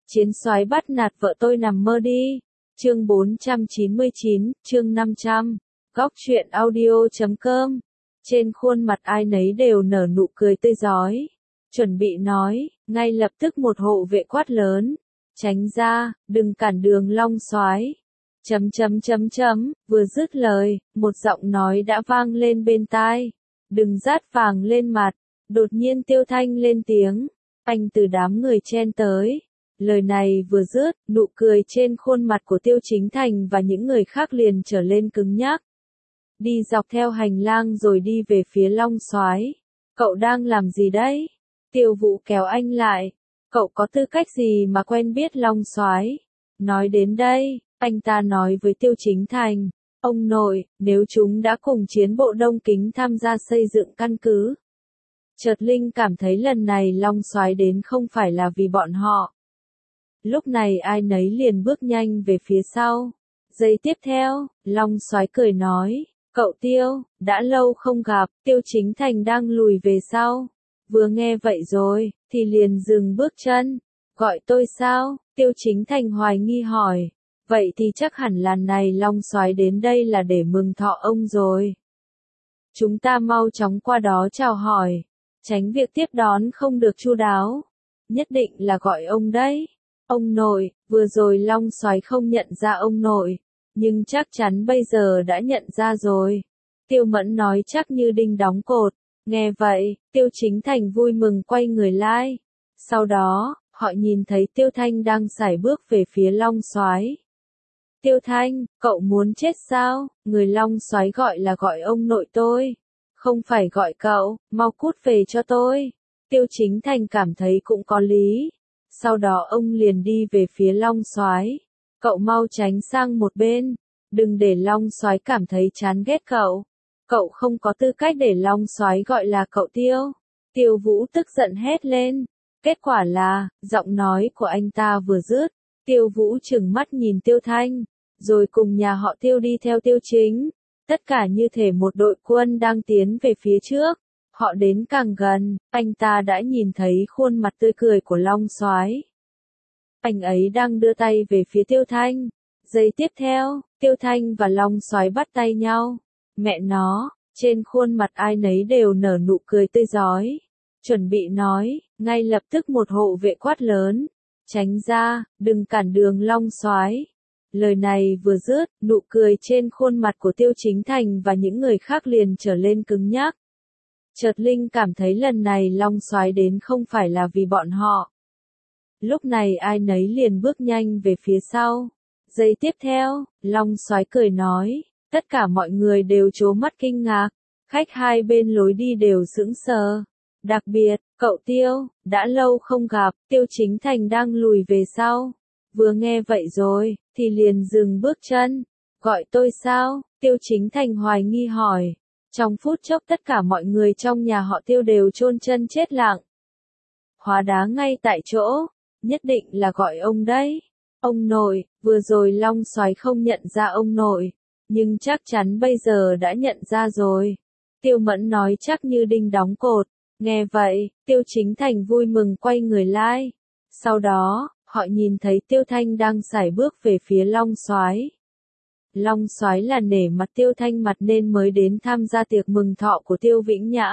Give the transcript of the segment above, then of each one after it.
Chiến soái bắt nạt vợ tôi nằm mơ đi. Chương 499, chương 500. Góc truyện audio.com. Trên khuôn mặt ai nấy đều nở nụ cười tươi rói. Chuẩn bị nói, ngay lập tức một hộ vệ quát lớn. Tránh ra, đừng cản đường Long soái. Vừa dứt lời, một giọng nói đã vang lên bên tai. Đừng rát vàng lên mặt. Đột nhiên Tiêu Thanh lên tiếng. Anh từ đám người chen tới. Lời này vừa dứt, nụ cười trên khuôn mặt của Tiêu Chính Thành và những người khác liền trở lên cứng nhắc. Đi dọc theo hành lang rồi đi về phía Long soái. Cậu đang làm gì đấy? Tiêu Vũ kéo anh lại. Cậu có tư cách gì mà quen biết Long soái? Nói đến đây, anh ta nói với Tiêu Chính Thành. Ông nội, nếu chúng đã cùng chiến bộ Đông Kính tham gia xây dựng căn cứ. Chợt Linh cảm thấy lần này Long soái đến không phải là vì bọn họ. Lúc này ai nấy liền bước nhanh về phía sau. Giây tiếp theo, Long soái cười nói, cậu Tiêu, đã lâu không gặp. Tiêu Chính Thành đang lùi về sau. Vừa nghe vậy rồi, thì liền dừng bước chân. Gọi tôi sao? Tiêu Chính Thành hoài nghi hỏi. Vậy thì chắc hẳn lần này Long soái đến đây là để mừng thọ ông rồi. Chúng ta mau chóng qua đó chào hỏi. Tránh việc tiếp đón không được chu đáo. Nhất định là gọi ông đấy. Ông nội, vừa rồi Long soái không nhận ra ông nội, nhưng chắc chắn bây giờ đã nhận ra rồi. Tiêu Mẫn nói chắc như đinh đóng cột. Nghe vậy, Tiêu Chính Thành vui mừng quay người lại. Sau đó, họ nhìn thấy Tiêu Thanh đang sải bước về phía Long soái. Tiêu Thanh, cậu muốn chết sao? Người Long soái gọi là gọi ông nội tôi. Không phải gọi cậu, mau cút về cho tôi. Tiêu Chính Thành cảm thấy cũng có lý. Sau đó ông liền đi về phía Long soái. Cậu mau tránh sang một bên. Đừng để Long soái cảm thấy chán ghét cậu. Cậu không có tư cách để Long soái gọi là cậu Tiêu. Tiêu Vũ tức giận hét lên. Kết quả là, giọng nói của anh ta vừa dứt. Tiêu Vũ trừng mắt nhìn Tiêu Thanh. Rồi cùng nhà họ Tiêu đi theo Tiêu Chính. Tất cả như thể một đội quân đang tiến về phía trước. Họ đến càng gần, anh ta đã nhìn thấy khuôn mặt tươi cười của Long soái. Anh ấy đang đưa tay về phía Tiêu Thanh. Giây tiếp theo, Tiêu Thanh và Long soái bắt tay nhau. Mẹ nó, trên khuôn mặt ai nấy đều nở nụ cười tươi rói. Chuẩn bị nói, ngay lập tức một hộ vệ quát lớn. Tránh ra, đừng cản đường Long soái. Lời này vừa dứt, nụ cười trên khuôn mặt của Tiêu Chính Thành và những người khác liền trở lên cứng nhắc. Chợt Linh cảm thấy lần này Long soái đến không phải là vì bọn họ. Lúc này ai nấy liền bước nhanh về phía sau. Giây tiếp theo, Long soái cười nói, tất cả mọi người đều trố mắt kinh ngạc, khách hai bên lối đi đều sững sờ. Đặc biệt, cậu Tiêu, đã lâu không gặp. Tiêu Chính Thành đang lùi về sau. Vừa nghe vậy rồi, thì liền dừng bước chân. Gọi tôi sao? Tiêu Chính Thành hoài nghi hỏi. Trong phút chốc tất cả mọi người trong nhà họ Tiêu đều chôn chân chết lặng. Hóa đá ngay tại chỗ, nhất định là gọi ông đấy. Ông nội, vừa rồi Long soái không nhận ra ông nội, nhưng chắc chắn bây giờ đã nhận ra rồi. Tiêu Mẫn nói chắc như đinh đóng cột. Nghe vậy, Tiêu Chính Thành vui mừng quay người lại. Sau đó, họ nhìn thấy Tiêu Thanh đang sải bước về phía Long soái. Long soái là nể mặt Tiêu Thanh mặt nên mới đến tham gia tiệc mừng thọ của Tiêu Vĩnh Nhã.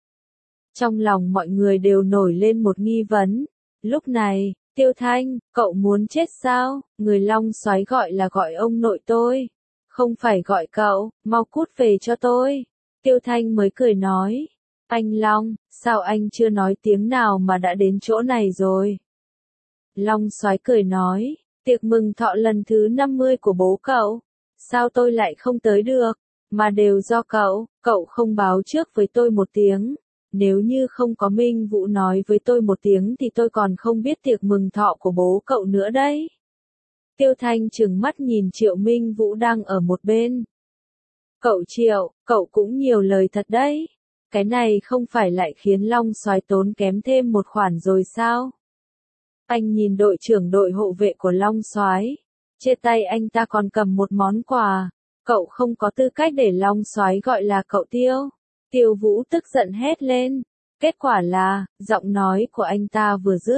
Trong lòng mọi người đều nổi lên một nghi vấn. Lúc này, Tiêu Thanh, cậu muốn chết sao? Người Long soái gọi là gọi ông nội tôi. Không phải gọi cậu, mau cút về cho tôi. Tiêu Thanh mới cười nói. Anh Long, sao anh chưa nói tiếng nào mà đã đến chỗ này rồi? Long soái cười nói, tiệc mừng thọ lần thứ 50 của bố cậu. Sao tôi lại không tới được? Mà đều do cậu không báo trước với tôi một tiếng. Nếu như không có Minh Vũ nói với tôi một tiếng thì tôi còn không biết tiệc mừng thọ của bố cậu nữa đấy. Tiêu Thanh trừng mắt nhìn Triệu Minh Vũ đang ở một bên. Cậu Triệu, cậu cũng nhiều lời thật đấy. Cái này không phải lại khiến Long soái tốn kém thêm một khoản rồi sao? Anh nhìn đội trưởng đội hộ vệ của Long soái, trên tay anh ta còn cầm một món quà. Cậu không có tư cách để Long soái gọi là cậu Tiêu. Tiêu Vũ tức giận hét lên. Kết quả là, giọng nói của anh ta vừa dứt,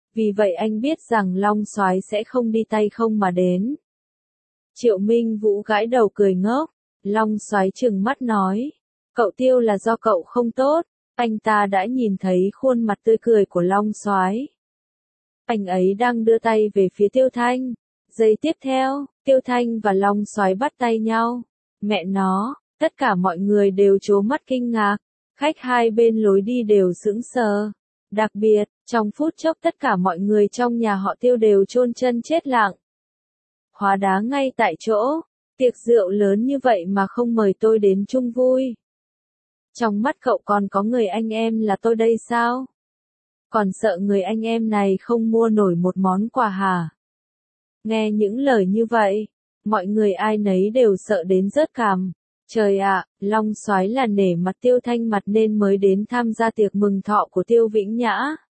vì vậy anh biết rằng Long Soái sẽ không đi tay không mà đến. Triệu Minh Vũ gãi đầu cười ngốc, Long Soái trừng mắt nói, cậu Tiêu là do cậu không tốt, anh ta đã nhìn thấy khuôn mặt tươi cười của Long Soái. Anh ấy đang đưa tay về phía Tiêu Thanh. Giây tiếp theo, Tiêu Thanh và Long Soái bắt tay nhau. Mẹ nó, tất cả mọi người đều trố mắt kinh ngạc, khách hai bên lối đi đều sững sờ. Đặc biệt, trong phút chốc tất cả mọi người trong nhà họ Tiêu đều chôn chân chết lặng. Hóa đá ngay tại chỗ, tiệc rượu lớn như vậy mà không mời tôi đến chung vui. Trong mắt cậu còn có người anh em là tôi đây sao? Còn sợ người anh em này không mua nổi một món quà hả? Nghe những lời như vậy, mọi người ai nấy đều sợ đến rớt cằm. Trời ạ, Long Soái là nể mặt Tiêu Thanh mặt nên mới đến tham gia tiệc mừng thọ của Tiêu Vĩnh Nhã.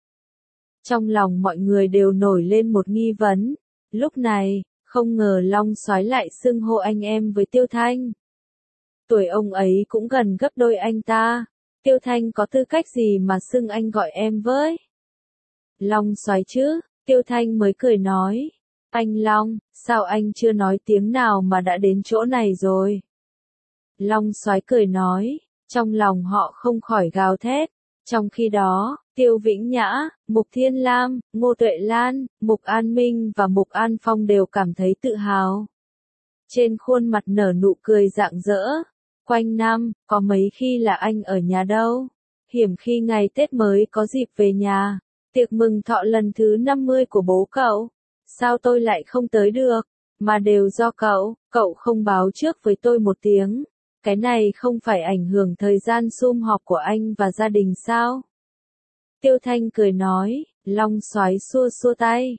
Trong lòng mọi người đều nổi lên một nghi vấn. Lúc này, không ngờ Long Soái lại xưng hô anh em với Tiêu Thanh. Tuổi ông ấy cũng gần gấp đôi anh ta. Tiêu Thanh có tư cách gì mà xưng anh gọi em với? Long Soái chứ, Tiêu Thanh mới cười nói. Anh Long, sao anh chưa nói tiếng nào mà đã đến chỗ này rồi? Long Soái cười nói, trong lòng họ không khỏi gào thét. Trong khi đó, Tiêu Vĩnh Nhã, Mục Thiên Lam, Ngô Tuệ Lan, Mục An Minh và Mục An Phong đều cảm thấy tự hào. Trên khuôn mặt nở nụ cười rạng rỡ. Quanh năm, có mấy khi là anh ở nhà đâu. Hiểm khi ngày Tết mới có dịp về nhà. Tiệc mừng thọ lần thứ 50 của bố cậu. Sao tôi lại không tới được? Mà đều do cậu không báo trước với tôi một tiếng. Cái này không phải ảnh hưởng thời gian sum họp của anh và gia đình sao? Tiêu Thanh cười nói, Long Soái xua xua tay.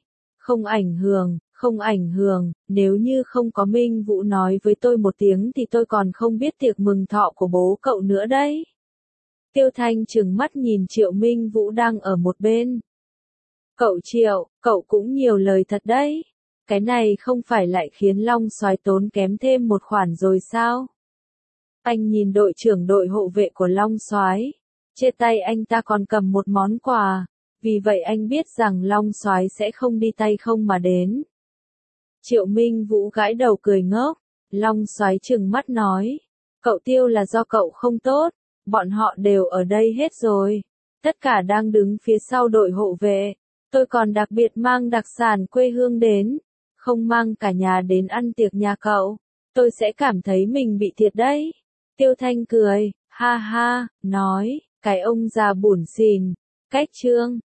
Không ảnh hưởng, nếu như không có Minh Vũ nói với tôi một tiếng thì tôi còn không biết tiệc mừng thọ của bố cậu nữa đấy. Tiêu Thanh trừng mắt nhìn Triệu Minh Vũ đang ở một bên. Cậu Triệu, cậu cũng nhiều lời thật đấy. Cái này không phải lại khiến Long Soái tốn kém thêm một khoản rồi sao? Anh nhìn đội trưởng đội hộ vệ của Long Soái, trên tay anh ta còn cầm một món quà, vì vậy anh biết rằng Long Soái sẽ không đi tay không mà đến. Triệu Minh Vũ gãi đầu cười ngốc, Long Soái trừng mắt nói, cậu Tiêu là do cậu không tốt, bọn họ đều ở đây hết rồi, tất cả đang đứng phía sau đội hộ vệ, tôi còn đặc biệt mang đặc sản quê hương đến, không mang cả nhà đến ăn tiệc nhà cậu, tôi sẽ cảm thấy mình bị thiệt đấy. Tiêu Thanh cười, ha ha, nói, cái ông già bủn xỉn, cách trương.